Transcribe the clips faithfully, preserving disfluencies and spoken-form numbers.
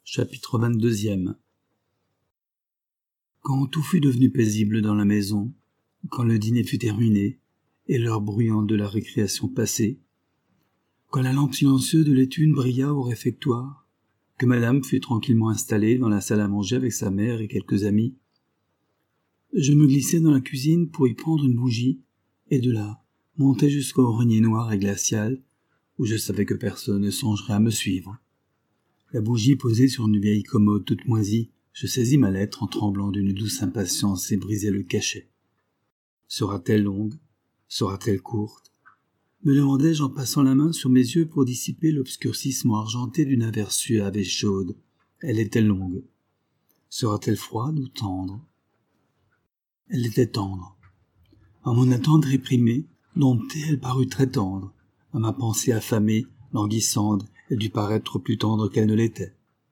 Chapitre vingt-deux. Quand tout fut devenu paisible dans la maison, quand le dîner fut terminé, et l'heure bruyante de la récréation passée, quand la lampe silencieuse de l'étude brilla au réfectoire, que madame fut tranquillement installée dans la salle à manger avec sa mère et quelques amis, je me glissai dans la cuisine pour y prendre une bougie, et de là montai jusqu'au grenier noir et glacial, où je savais que personne ne songerait à me suivre. La bougie posée sur une vieille commode toute moisie, je saisis ma lettre en tremblant d'une douce impatience et brisai le cachet. Sera-t-elle longue? Sera-t-elle courte? Me demandai-je en passant la main sur mes yeux pour dissiper l'obscurcissement argenté d'une averse suave et chaude. Elle était longue. Sera-t-elle froide ou tendre? Elle était tendre. À mon attente réprimée, domptée, elle parut très tendre. À ma pensée affamée, languissante, elle dut paraître plus tendre qu'elle ne l'était.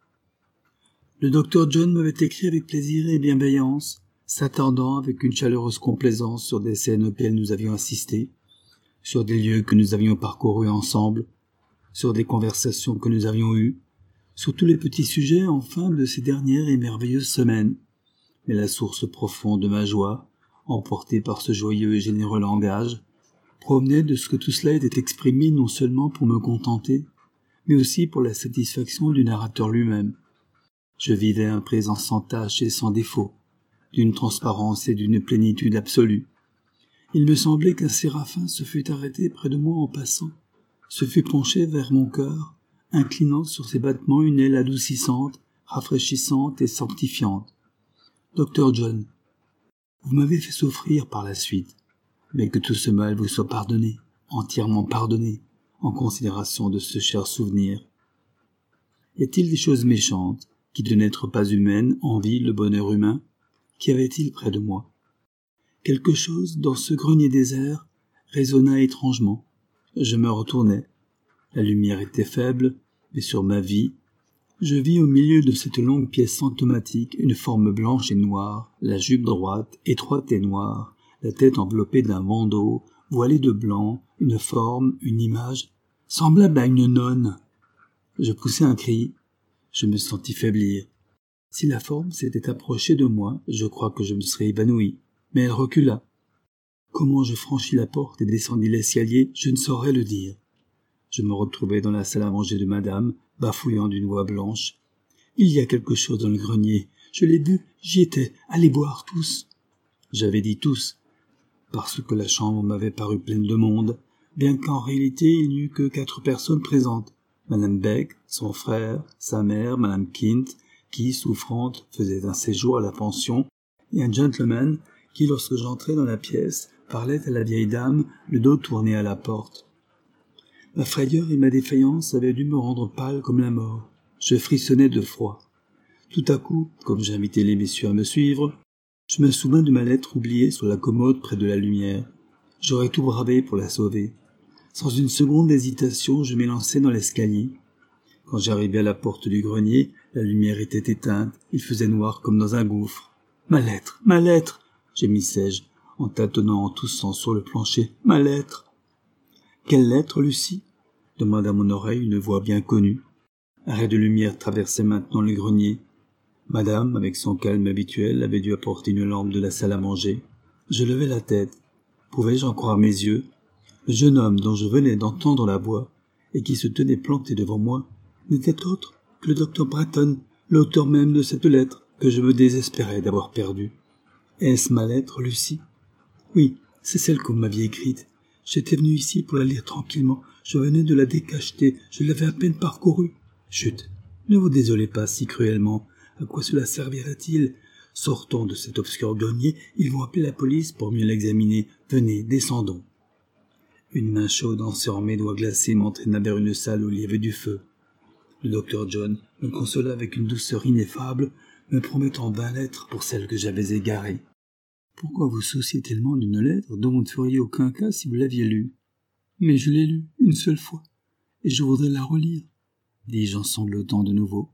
Le docteur John m'avait écrit avec plaisir et bienveillance, s'attardant avec une chaleureuse complaisance sur des scènes auxquelles nous avions assisté, sur des lieux que nous avions parcourus ensemble, sur des conversations que nous avions eues, sur tous les petits sujets, enfin, de ces dernières et merveilleuses semaines. Mais la source profonde de ma joie, emportée par ce joyeux et généreux langage, provenait de ce que tout cela était exprimé non seulement pour me contenter, mais aussi pour la satisfaction du narrateur lui-même. Je vivais un présent sans tache et sans défaut, d'une transparence et d'une plénitude absolue. Il me semblait qu'un séraphin se fût arrêté près de moi en passant, se fût penché vers mon cœur, inclinant sur ses battements une aile adoucissante, rafraîchissante et sanctifiante. Docteur John, vous m'avez fait souffrir par la suite, mais que tout ce mal vous soit pardonné, entièrement pardonné, en considération de ce cher souvenir. Y a-t-il des choses méchantes, qui de n'être pas humaines envient le bonheur humain? Qu'y avait-il près de moi? Quelque chose, dans ce grenier désert, résonna étrangement. Je me retournai. La lumière était faible, mais sur ma vie, je vis au milieu de cette longue pièce symptomatique une forme blanche et noire, la jupe droite, étroite et noire, la tête enveloppée d'un bandeau, voilée de blanc, une forme, une image, semblable à une nonne. Je poussai un cri, je me sentis faiblir. Si la forme s'était approchée de moi, je crois que je me serais évanoui, mais elle recula. Comment je franchis la porte et descendis l'escalier, je ne saurais le dire. Je me retrouvai dans la salle à manger de madame, bafouillant d'une voix blanche. Il y a quelque chose dans le grenier. Je l'ai vu, j'y étais. Allez boire tous. J'avais dit tous, parce que la chambre m'avait paru pleine de monde, bien qu'en réalité il n'y eût que quatre personnes présentes. Madame Beck, son frère, sa mère, Madame Kint, qui, souffrante, faisait un séjour à la pension, et un gentleman qui, lorsque j'entrai dans la pièce, parlait à la vieille dame, le dos tourné à la porte. Ma frayeur et ma défaillance avaient dû me rendre pâle comme la mort. Je frissonnais de froid. Tout à coup, comme j'invitais les messieurs à me suivre, je me souvins de ma lettre oubliée sur la commode près de la lumière. J'aurais tout bravé pour la sauver. Sans une seconde d'hésitation, je m'élançai dans l'escalier. Quand j'arrivai à la porte du grenier, la lumière était éteinte, il faisait noir comme dans un gouffre. « Ma lettre, ma lettre !» gémissai-je, en tâtonnant en toussant sur le plancher. « Ma lettre !»« Quelle lettre, Lucie ?» demanda à mon oreille une voix bien connue. Un ray de lumière traversait maintenant le grenier. Madame, avec son calme habituel, avait dû apporter une lampe de la salle à manger. Je levai la tête. Pouvais-je en croire mes yeux? Le jeune homme dont je venais d'entendre la voix, et qui se tenait planté devant moi, n'était autre que le docteur Bretton, l'auteur même de cette lettre que je me désespérais d'avoir perdue. Est-ce ma lettre, Lucie? Oui, c'est celle que vous m'aviez écrite. J'étais venu ici pour la lire tranquillement. Je venais de la décacheter. Je l'avais à peine parcourue. Chut, ne vous désolez pas si cruellement. À quoi cela servirait-il? Sortons de cet obscur grenier. Ils vont appeler la police pour mieux l'examiner. Venez, descendons. Une main chaude enserrant mes doigts glacés m'entraîna vers une salle où il y avait du feu. Le docteur John me consola avec une douceur ineffable, me promettant vingt lettres pour celle que j'avais égarée. « Pourquoi vous souciez tellement d'une lettre dont vous ne feriez aucun cas si vous l'aviez lue? Mais je l'ai lue une seule fois, et je voudrais la relire, dis-je en sanglotant de nouveau.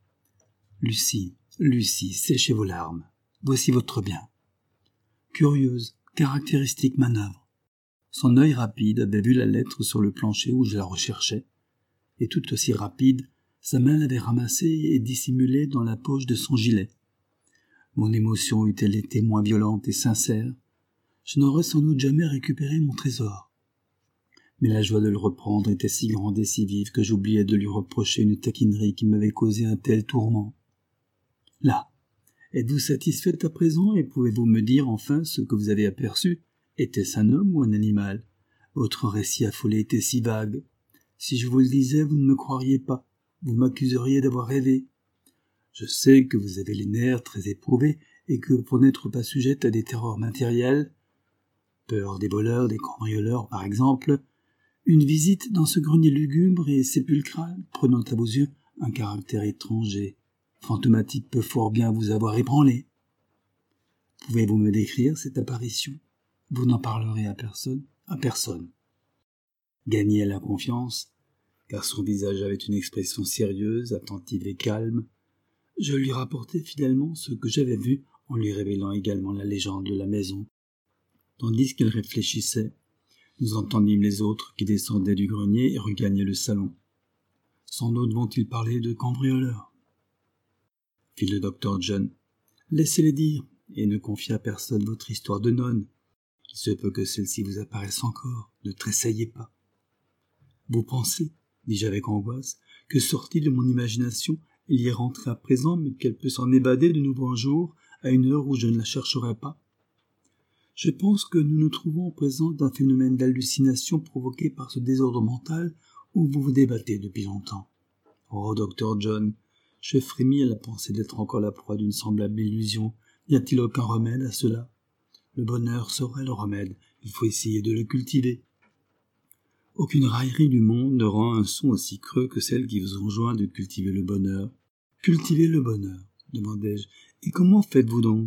Lucie, Lucie, séchez vos larmes. Voici votre bien. Curieuse, caractéristique manœuvre. Son œil rapide avait vu la lettre sur le plancher où je la recherchais, et tout aussi rapide, Sa main l'avait ramassé et dissimulé dans la poche de son gilet. Mon émotion eût-elle été moins violente et sincère, je n'aurais sans doute jamais récupéré mon trésor. Mais la joie de le reprendre était si grande et si vive que j'oubliais de lui reprocher une taquinerie qui m'avait causé un tel tourment. Là, êtes-vous satisfaite à présent et pouvez-vous me dire enfin ce que vous avez aperçu? Était-ce un homme ou un animal? Votre récit affolé était si vague. Si je vous le disais, vous ne me croiriez pas. Vous m'accuseriez d'avoir rêvé. Je sais que vous avez les nerfs très éprouvés et que pour n'être pas sujette à des terreurs matérielles, peur des voleurs, des cambrioleurs par exemple, une visite dans ce grenier lugubre et sépulcral, prenant à vos yeux un caractère étranger, fantomatique peut fort bien vous avoir ébranlé. Pouvez-vous me décrire cette apparition? Vous n'en parlerez à personne? À personne. Gagné à la confiance, car son visage avait une expression sérieuse, attentive et calme, je lui rapportai fidèlement ce que j'avais vu en lui révélant également la légende de la maison. Tandis qu'elle réfléchissait, nous entendîmes les autres qui descendaient du grenier et regagnaient le salon. Sans doute vont-ils parler de cambrioleurs, fit le docteur John. Laissez-les dire, et ne confiez à personne votre histoire de nonne. Il se peut que celle-ci vous apparaisse encore, ne tressaillez pas. Vous pensez, dis-je avec angoisse, que sortie de mon imagination, elle y est rentrée à présent, mais qu'elle peut s'en évader de nouveau un jour, à une heure où je ne la chercherai pas? Je pense que nous nous trouvons en présence d'un phénomène d'hallucination provoqué par ce désordre mental où vous vous débattez depuis longtemps. Oh, docteur John, je frémis à la pensée d'être encore la proie d'une semblable illusion. N'y a-t-il aucun remède à cela? Le bonheur serait le remède, il faut essayer de le cultiver. Aucune raillerie du monde ne rend un son aussi creux que celle qui vous enjoint de cultiver le bonheur. Cultiver le bonheur, demandai-je, et comment faites-vous donc?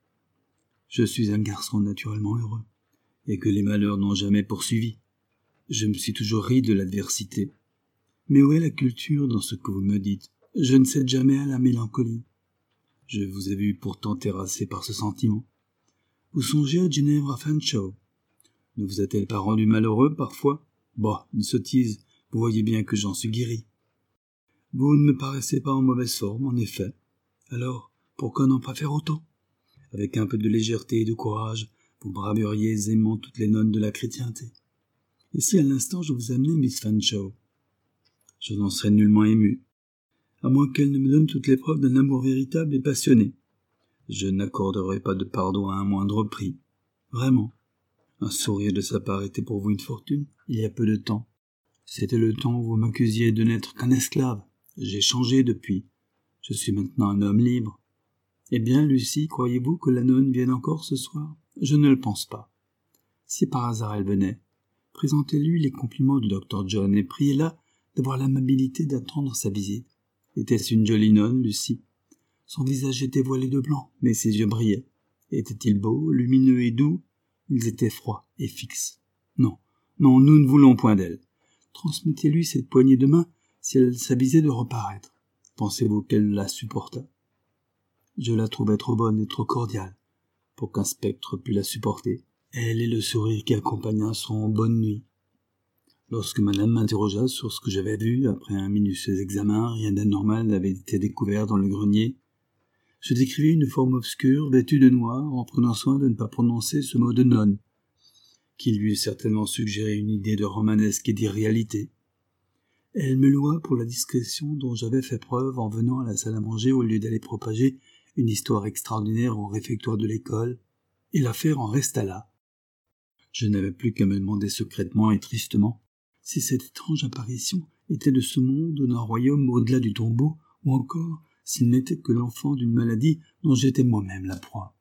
Je suis un garçon naturellement heureux, et que les malheurs n'ont jamais poursuivi. Je me suis toujours ri de l'adversité. Mais où est la culture dans ce que vous me dites? Je ne cède jamais à la mélancolie. Je vous ai vu pourtant terrassé par ce sentiment. Vous songez à Ginevra Fanshawe. Ne vous a-t-elle pas rendu malheureux parfois? Bah, une sottise, vous voyez bien que j'en suis guéri. Vous ne me paraissez pas en mauvaise forme, en effet. Alors, pourquoi n'en pas faire autant? Avec un peu de légèreté et de courage, vous braveriez aisément toutes les nonnes de la chrétienté. Et si à l'instant je vous amenais Miss Fanshawe? Je n'en serais nullement ému, à moins qu'elle ne me donne toutes les preuves d'un amour véritable et passionné. Je n'accorderai pas de pardon à un moindre prix. Vraiment. Un sourire de sa part était pour vous une fortune, il y a peu de temps. C'était le temps où vous m'accusiez de n'être qu'un esclave. J'ai changé depuis. Je suis maintenant un homme libre. Eh bien, Lucie, croyez-vous que la nonne vienne encore ce soir? Je ne le pense pas. Si par hasard elle venait, présentez-lui les compliments du docteur John et priez-la d'avoir l'amabilité d'attendre sa visite. Était-ce une jolie nonne, Lucie? Son visage était voilé de blanc, mais ses yeux brillaient. Était-il beau, lumineux et doux? Ils étaient froids et fixes. Non, non, nous ne voulons point d'elle. Transmettez-lui cette poignée de main si elle s'avisait de reparaître. Pensez-vous qu'elle la supporta? Je la trouvais trop bonne et trop cordiale pour qu'un spectre pût la supporter. Elle et le sourire qui accompagna son « bonne nuit ». Lorsque madame m'interrogea sur ce que j'avais vu, après un minutieux examen, rien d'anormal n'avait été découvert dans le grenier. Je décrivis une forme obscure, vêtue de noir, en prenant soin de ne pas prononcer ce mot de nonne, qui lui eût certainement suggéré une idée de romanesque et d'irréalité. Elle me loua pour la discrétion dont j'avais fait preuve en venant à la salle à manger au lieu d'aller propager une histoire extraordinaire au réfectoire de l'école, et l'affaire en resta là. Je n'avais plus qu'à me demander secrètement et tristement si cette étrange apparition était de ce monde ou d'un royaume au-delà du tombeau, ou encore s'il n'était que l'enfant d'une maladie dont j'étais moi-même la proie.